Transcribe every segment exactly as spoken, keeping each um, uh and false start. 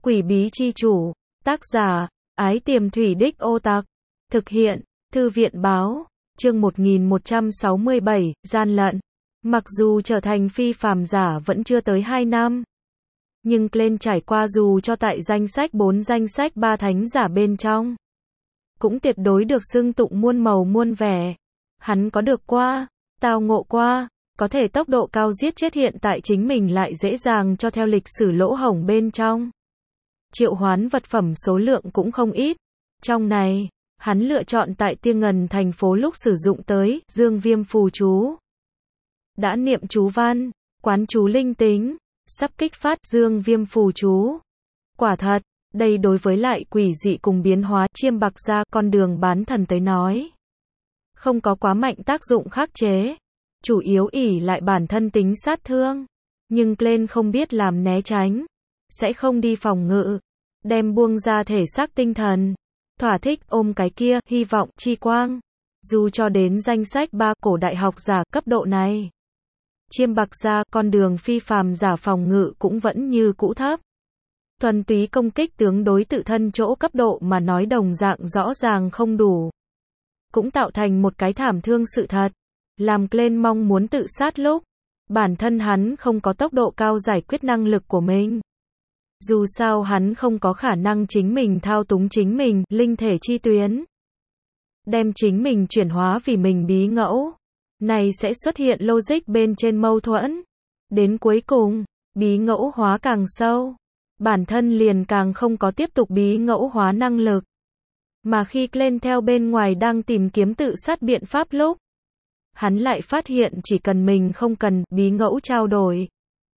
Quỷ bí chi chủ, tác giả, Ái Tiềm Thủy Đích Ô Tặc, thực hiện, Thư viện báo, chương một nghìn một trăm sáu mươi bảy, gian lận. Mặc dù trở thành phi phàm giả vẫn chưa tới hai năm, nhưng Glenn trải qua dù cho tại danh sách bốn danh sách ba thánh giả bên trong, cũng tuyệt đối được xưng tụng muôn màu muôn vẻ. Hắn có được qua, tao ngộ qua, có thể tốc độ cao giết chết hiện tại chính mình lại dễ dàng cho theo lịch sử lỗ hổng bên trong. Triệu hoán vật phẩm số lượng cũng không ít. Trong này, hắn lựa chọn tại Tiên Ngần thành phố lúc sử dụng tới Dương Viêm phù chú. Đã niệm chú văn, quán chú linh tính, sắp kích phát Dương Viêm phù chú. Quả thật, đây đối với lại quỷ dị cùng biến hóa chiêm bạc ra con đường bán thần tới nói, không có quá mạnh tác dụng khắc chế, chủ yếu ỷ lại bản thân tính sát thương. Nhưng Glenn không biết làm né tránh, sẽ không đi phòng ngự, đem buông ra thể xác tinh thần, thỏa thích ôm cái kia hy vọng chi quang. Dù cho đến danh sách ba cổ đại học giả cấp độ này, chiêm bạc ra con đường phi phàm giả phòng ngự cũng vẫn như cũ thấp. Thuần túy công kích tướng đối tự thân chỗ cấp độ mà nói đồng dạng rõ ràng không đủ, cũng tạo thành một cái thảm thương sự thật. Làm Glenn mong muốn tự sát lúc, bản thân hắn không có tốc độ cao giải quyết năng lực của mình. Dù sao hắn không có khả năng chính mình thao túng chính mình, linh thể chi tuyến. Đem chính mình chuyển hóa vì mình bí ngẫu. Này sẽ xuất hiện logic bên trên mâu thuẫn. Đến cuối cùng, bí ngẫu hóa càng sâu, bản thân liền càng không có tiếp tục bí ngẫu hóa năng lực. Mà khi Glenn theo bên ngoài đang tìm kiếm tự sát biện pháp lúc, hắn lại phát hiện chỉ cần mình không cần bí ngẫu trao đổi.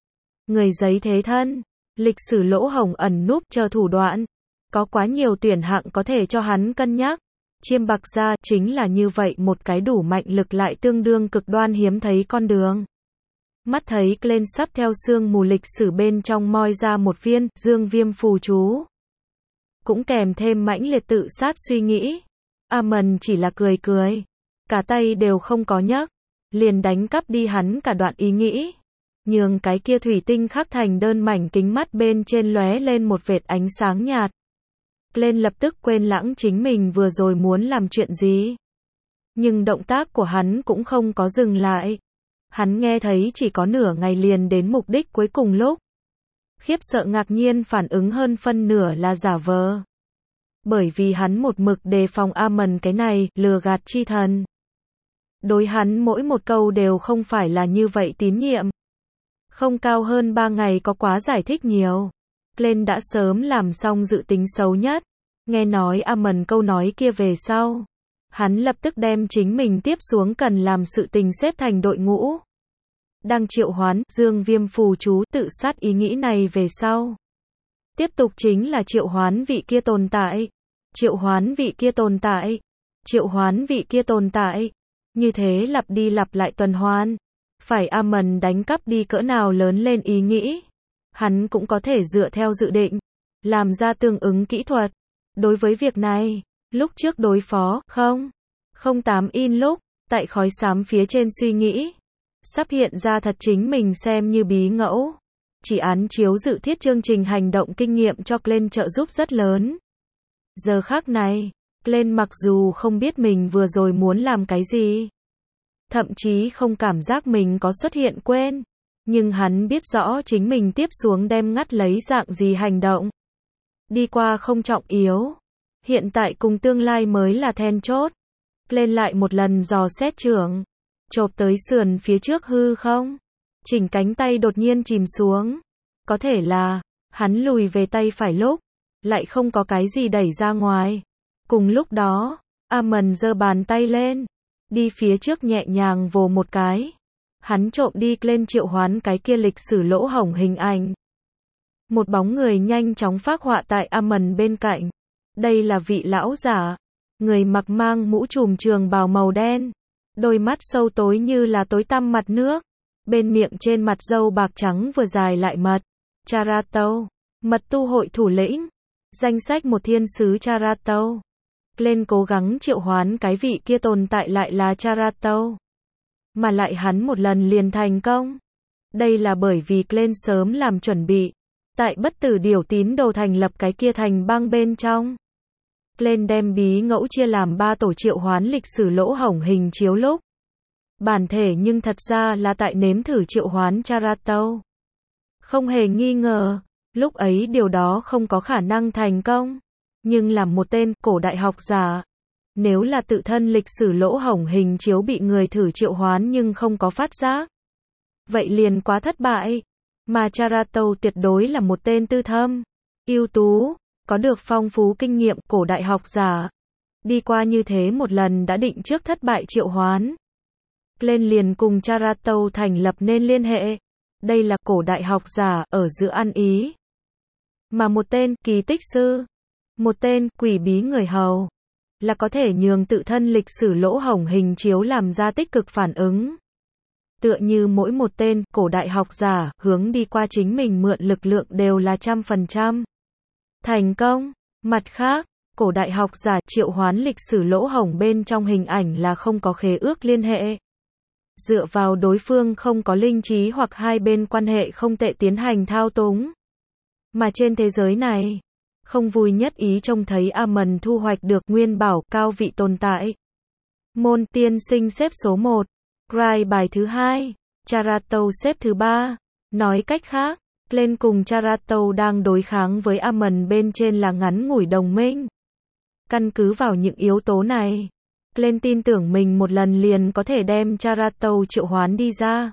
Người giấy thế thân, lịch sử lỗ hổng ẩn núp chờ thủ đoạn. Có quá nhiều tuyển hạng có thể cho hắn cân nhắc. Chiêm bạc ra chính là như vậy một cái đủ mạnh lực lại tương đương cực đoan hiếm thấy con đường. Mắt thấy Glenn sắp theo sương mù lịch sử bên trong moi ra một viên Dương Viêm phù chú, cũng kèm thêm mãnh liệt tự sát suy nghĩ. Amon chỉ là cười cười, cả tay đều không có nhấc, liền đánh cắp đi hắn cả đoạn ý nghĩ, nhường cái kia thủy tinh khắc thành đơn mảnh kính mắt bên trên lóe lên một vệt ánh sáng nhạt. Glenn lập tức quên lãng chính mình vừa rồi muốn làm chuyện gì. Nhưng động tác của hắn cũng không có dừng lại. Hắn nghe thấy chỉ có nửa ngày liền đến mục đích cuối cùng lúc. Khiếp sợ ngạc nhiên phản ứng hơn phân nửa là giả vờ. Bởi vì hắn một mực đề phòng Amon cái này, lừa gạt chi thần. Đối hắn mỗi một câu đều không phải là như vậy tín nhiệm. Không cao hơn ba ngày có quá giải thích nhiều. Glenn đã sớm làm xong dự tính xấu nhất. Nghe nói Amon câu nói kia về sau, hắn lập tức đem chính mình tiếp xuống cần làm sự tình xếp thành đội ngũ. Đang triệu hoán Dương Viêm phù chú tự sát ý nghĩ này về sau. Tiếp tục chính là triệu hoán vị kia tồn tại. Triệu hoán vị kia tồn tại. Triệu hoán vị kia tồn tại. Như thế lặp đi lặp lại tuần hoàn. Phải Amon đánh cắp đi cỡ nào lớn lên ý nghĩ, hắn cũng có thể dựa theo dự định, làm ra tương ứng kỹ thuật. Đối với việc này, lúc trước đối phó, không, không tám in lúc, tại khói xám phía trên suy nghĩ, sắp hiện ra thật chính mình xem như bí ngẫu. Chỉ án chiếu dự thiết chương trình hành động kinh nghiệm cho Glenn trợ giúp rất lớn. Giờ khác này, Glenn mặc dù không biết mình vừa rồi muốn làm cái gì, thậm chí không cảm giác mình có xuất hiện quên, nhưng hắn biết rõ chính mình tiếp xuống đem ngắt lấy dạng gì hành động. Đi qua không trọng yếu, hiện tại cùng tương lai mới là then chốt. Glenn lại một lần dò xét trưởng, chộp tới sườn phía trước hư không, chỉnh cánh tay đột nhiên chìm xuống. Có thể là, hắn lùi về tay phải lúc, lại không có cái gì đẩy ra ngoài. Cùng lúc đó, Amon giơ bàn tay lên, đi phía trước nhẹ nhàng vồ một cái. Hắn trộm đi Glenn triệu hoán cái kia lịch sử lỗ hổng hình ảnh. Một bóng người nhanh chóng phác họa tại Amon bên cạnh. Đây là vị lão giả, người mặc mang mũ trùm trường bào màu đen, đôi mắt sâu tối như là tối tăm mặt nước, bên miệng trên mặt râu bạc trắng vừa dài lại mật. Charato, mật tu hội thủ lĩnh, danh sách một thiên sứ Charato. Glenn cố gắng triệu hoán cái vị kia tồn tại lại là Charato, mà lại hắn một lần liền thành công. Đây là bởi vì Glenn sớm làm chuẩn bị, Tại bất tử điểu tín đồ thành lập cái kia thành bang bên trong. Glenn đem bí ngẫu chia làm ba tổ triệu hoán lịch sử lỗ hổng hình chiếu lúc. Bản thể nhưng thật ra là tại nếm thử triệu hoán Charato. Không hề nghi ngờ, lúc ấy điều đó không có khả năng thành công. Nhưng làm một tên cổ đại học giả, nếu là tự thân lịch sử lỗ hổng hình chiếu bị người thử triệu hoán nhưng không có phát giác, vậy liền quá thất bại. Mà Charato tuyệt đối là một tên tư thâm, ưu tú, có được phong phú kinh nghiệm cổ đại học giả. Đi qua như thế một lần đã định trước thất bại triệu hoán. Glenn liền cùng Charato thành lập nên liên hệ. Đây là cổ đại học giả ở giữa ăn ý. Mà một tên kỳ tích sư, một tên quỷ bí người hầu, là có thể nhường tự thân lịch sử lỗ hổng hình chiếu làm ra tích cực phản ứng. Tựa như mỗi một tên cổ đại học giả hướng đi qua chính mình mượn lực lượng đều là trăm phần trăm thành công. Mặt khác, cổ đại học giả triệu hoán lịch sử lỗ hổng bên trong hình ảnh là không có khế ước liên hệ. Dựa vào đối phương không có linh trí hoặc hai bên quan hệ không tệ tiến hành thao túng. Mà trên thế giới này, không vui nhất ý trông thấy Amon thu hoạch được nguyên bảo cao vị tồn tại. Môn tiên sinh xếp số một, Cry bài thứ hai, Charato xếp thứ ba. Nói cách khác, Glenn cùng Charato đang đối kháng với Amon bên trên là ngắn ngủi đồng minh. Căn cứ vào những yếu tố này, Glenn tin tưởng mình một lần liền có thể đem Charato triệu hoán đi ra.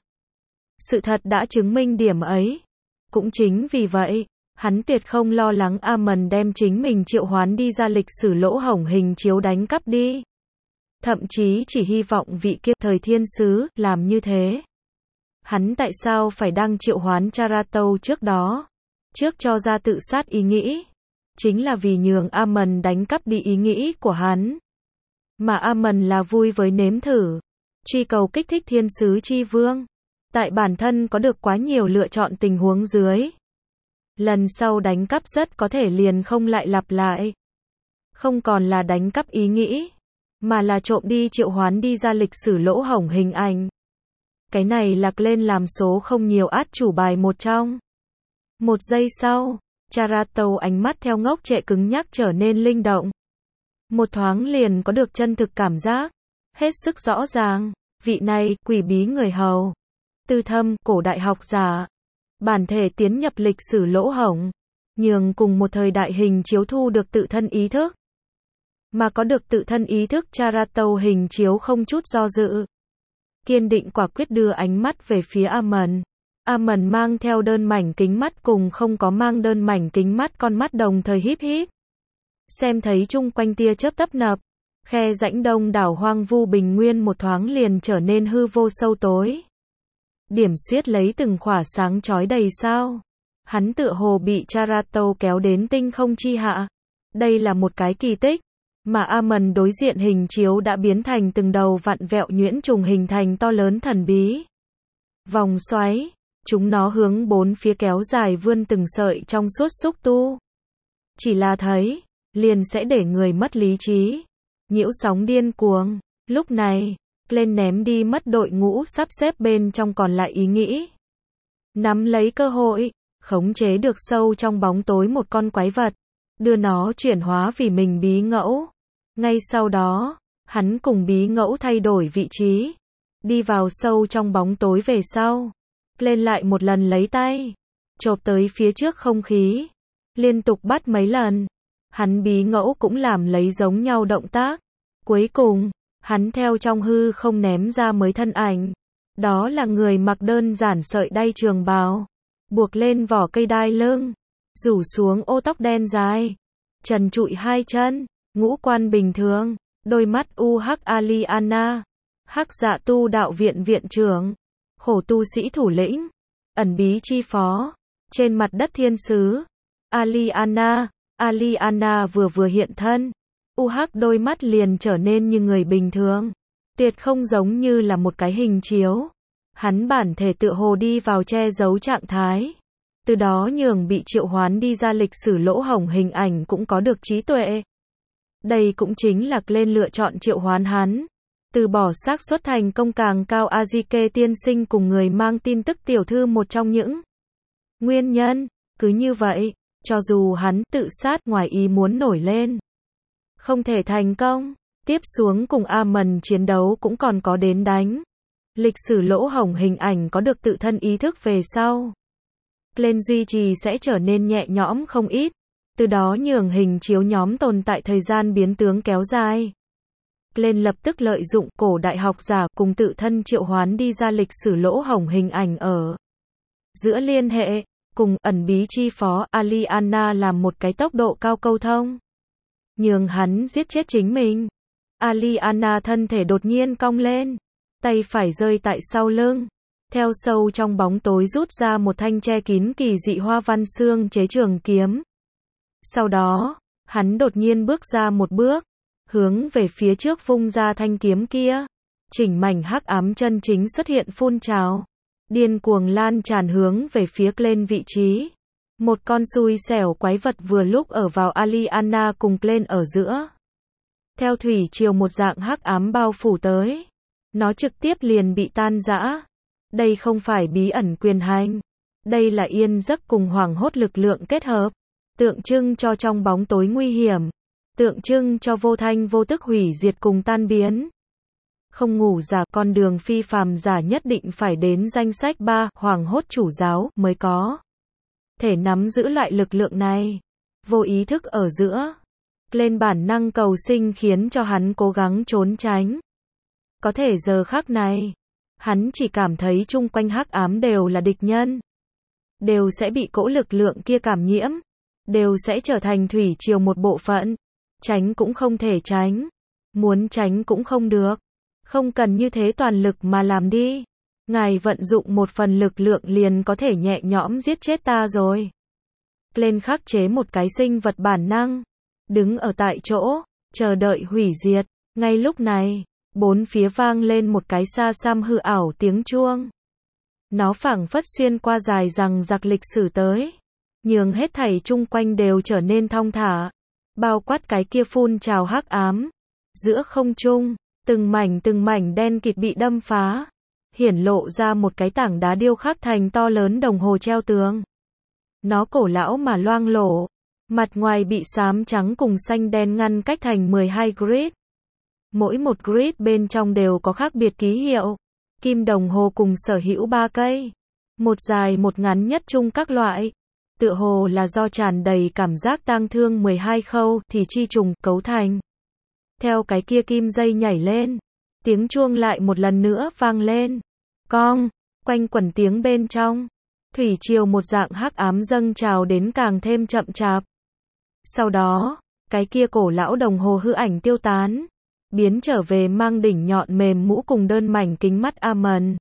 Sự thật đã chứng minh điểm ấy. Cũng chính vì vậy, hắn tuyệt không lo lắng Amon đem chính mình triệu hoán đi ra lịch sử lỗ hổng hình chiếu đánh cắp đi. Thậm chí chỉ hy vọng vị kia thời thiên sứ làm như thế. Hắn tại sao phải đăng triệu hoán Charato trước đó? Trước cho ra tự sát ý nghĩ. Chính là vì nhường Amon đánh cắp đi ý nghĩ của hắn. Mà Amon là vui với nếm thử. Truy cầu kích thích thiên sứ chi vương. Tại bản thân có được quá nhiều lựa chọn tình huống dưới. Lần sau đánh cắp rất có thể liền không lại lặp lại. Không còn là đánh cắp ý nghĩ, mà là trộm đi triệu hoán đi ra lịch sử lỗ hổng hình ảnh. Cái này lạc lên làm số không nhiều át chủ bài một trong. Một giây sau, Charato ánh mắt theo ngốc trệ cứng nhắc trở nên linh động. Một thoáng liền có được chân thực cảm giác. Hết sức rõ ràng, vị này, quỷ bí người hầu. Tư thâm, cổ đại học giả. Bản thể tiến nhập lịch sử lỗ hổng. Nhường cùng một thời đại hình chiếu thu được tự thân ý thức. Mà có được tự thân ý thức Charato hình chiếu không chút do dự. Kiên định quả quyết đưa ánh mắt về phía Amon. Amon mang theo đơn mảnh kính mắt cùng không có mang đơn mảnh kính mắt con mắt đồng thời híp híp. Xem thấy chung quanh tia chớp tấp nập. Khe rãnh đông đảo hoang vu bình nguyên một thoáng liền trở nên hư vô sâu tối. Điểm xuyết lấy từng khỏa sáng chói đầy sao. Hắn tựa hồ bị Charato kéo đến tinh không chi hạ. Đây là một cái kỳ tích. Mà Amon đối diện hình chiếu đã biến thành từng đầu vặn vẹo nhuyễn trùng hình thành to lớn thần bí. Vòng xoáy. Chúng nó hướng bốn phía kéo dài vươn từng sợi trong suốt xúc tu. Chỉ là thấy, liền sẽ để người mất lý trí. Nhiễu sóng điên cuồng. Lúc này, Glenn ném đi mất đội ngũ sắp xếp bên trong còn lại ý nghĩ. Nắm lấy cơ hội, khống chế được sâu trong bóng tối một con quái vật. Đưa nó chuyển hóa vì mình bí ngẫu. Ngay sau đó, hắn cùng bí ngẫu thay đổi vị trí. Đi vào sâu trong bóng tối về sau. Glenn lại một lần lấy tay. Chộp tới phía trước không khí. Liên tục bắt mấy lần. Hắn bí ngẫu cũng làm lấy giống nhau động tác. Cuối cùng, hắn theo trong hư không ném ra mới thân ảnh. Đó là người mặc đơn giản sợi đay trường bào. Buộc lên vỏ cây đai lưng. Rủ xuống ô tóc đen dài. Trần trụi hai chân. Ngũ quan bình thường. Đôi mắt u hắc Aliana. Hắc dạ tu đạo viện viện trưởng. Khổ tu sĩ thủ lĩnh. Ẩn bí chi phó. Trên mặt đất thiên sứ. Aliana. Aliana vừa vừa hiện thân. U hắc đôi mắt liền trở nên như người bình thường. Tuyệt không giống như là một cái hình chiếu. Hắn bản thể tựa hồ đi vào che giấu trạng thái. Từ đó nhường bị triệu hoán đi ra lịch sử lỗ hổng hình ảnh cũng có được trí tuệ. Đây cũng chính là Glenn lựa chọn triệu hoán hắn. Từ bỏ xác suất thành công càng cao Azike tiên sinh cùng người mang tin tức tiểu thư một trong những nguyên nhân. Cứ như vậy, cho dù hắn tự sát ngoài ý muốn nổi lên, không thể thành công, tiếp xuống cùng Amon chiến đấu cũng còn có đến đánh. Lịch sử lỗ hổng hình ảnh có được tự thân ý thức về sau, Glenn duy trì sẽ trở nên nhẹ nhõm không ít, từ đó nhường hình chiếu nhóm tồn tại thời gian biến tướng kéo dài. Glenn lập tức lợi dụng cổ đại học giả cùng tự thân triệu hoán đi ra lịch sử lỗ hổng hình ảnh ở giữa liên hệ, cùng ẩn bí chi phó Aliana làm một cái tốc độ cao câu thông, nhường hắn giết chết chính mình. Aliana thân thể đột nhiên cong lên, tay phải rơi tại sau lưng, theo sâu trong bóng tối rút ra một thanh che kín kỳ dị hoa văn xương chế trường kiếm. Sau đó, hắn đột nhiên bước ra một bước, hướng về phía trước vung ra thanh kiếm kia. Chỉnh mảnh hắc ám chân chính xuất hiện phun trào, điên cuồng lan tràn hướng về phía Glenn vị trí. Một con xui xẻo quái vật vừa lúc ở vào Aliana cùng Glenn ở giữa. Theo thủy triều một dạng hắc ám bao phủ tới, nó trực tiếp liền bị tan rã. Đây không phải bí ẩn quyền hành, đây là yên giấc cùng hoảng hốt lực lượng kết hợp, tượng trưng cho trong bóng tối nguy hiểm, tượng trưng cho vô thanh vô tức hủy diệt cùng tan biến. Không ngủ giả, con đường phi phàm giả nhất định phải đến danh sách ba hoàng hốt chủ giáo mới có thể nắm giữ loại lực lượng này. Vô ý thức ở giữa, lên bản năng cầu sinh khiến cho hắn cố gắng trốn tránh. Có thể giờ khắc này, hắn chỉ cảm thấy chung quanh hắc ám đều là địch nhân, đều sẽ bị cỗ lực lượng kia cảm nhiễm, đều sẽ trở thành thủy triều một bộ phận. Tránh cũng không thể tránh, muốn tránh cũng không được. Không cần như thế toàn lực mà làm đi. Ngài vận dụng một phần lực lượng liền có thể nhẹ nhõm giết chết ta rồi. Glenn khắc chế một cái sinh vật bản năng, đứng ở tại chỗ, chờ đợi hủy diệt. Ngay lúc này, bốn phía vang lên một cái xa xăm hư ảo tiếng chuông. Nó phảng phất xuyên qua dài rằng giặc lịch sử tới, nhường hết thảy chung quanh đều trở nên thong thả, bao quát cái kia phun trào hắc ám. Giữa không trung, từng mảnh từng mảnh đen kịt bị đâm phá, hiển lộ ra một cái tảng đá điêu khắc thành to lớn đồng hồ treo tường. Nó cổ lão mà loang lổ, mặt ngoài bị xám trắng cùng xanh đen ngăn cách thành mười hai grid. Mỗi một grid bên trong đều có khác biệt ký hiệu, kim đồng hồ cùng sở hữu ba cây, một dài một ngắn nhất chung các loại. Tựa hồ là do tràn đầy cảm giác tang thương mười hai khâu thì chi trùng cấu thành. Theo cái kia kim dây nhảy lên, tiếng chuông lại một lần nữa vang lên. Cong, quanh quẩn tiếng bên trong, thủy triều một dạng hắc ám dâng trào đến càng thêm chậm chạp. Sau đó, cái kia cổ lão đồng hồ hư ảnh tiêu tán, biến trở về mang đỉnh nhọn mềm mũ cùng đơn mảnh kính mắt Amon.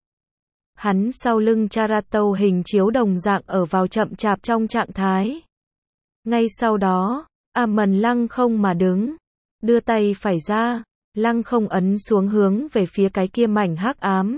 Hắn sau lưng Charato hình chiếu đồng dạng ở vào chậm chạp trong trạng thái. Ngay sau đó, Amon lăng không mà đứng, đưa tay phải ra, lăng không ấn xuống hướng về phía cái kia mảnh hắc ám.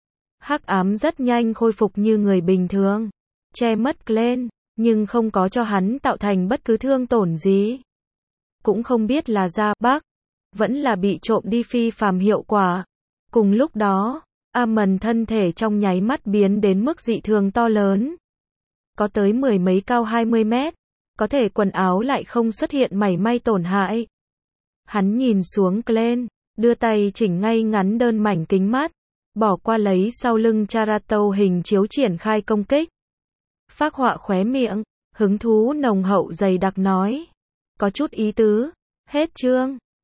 Hắc ám rất nhanh khôi phục như người bình thường, che mất Glenn, nhưng không có cho hắn tạo thành bất cứ thương tổn gì. Cũng không biết là ra Bắc, vẫn là bị trộm đi phi phàm hiệu quả. Cùng lúc đó, Amon thân thể trong nháy mắt biến đến mức dị thường to lớn. Có tới mười mấy cao hai mươi mét, có thể quần áo lại không xuất hiện mảy may tổn hại. Hắn nhìn xuống Glenn, đưa tay chỉnh ngay ngắn đơn mảnh kính mắt, bỏ qua lấy sau lưng Charato hình chiếu triển khai công kích. Phác họa khóe miệng, hứng thú nồng hậu dày đặc nói. Có chút ý tứ, hết chương.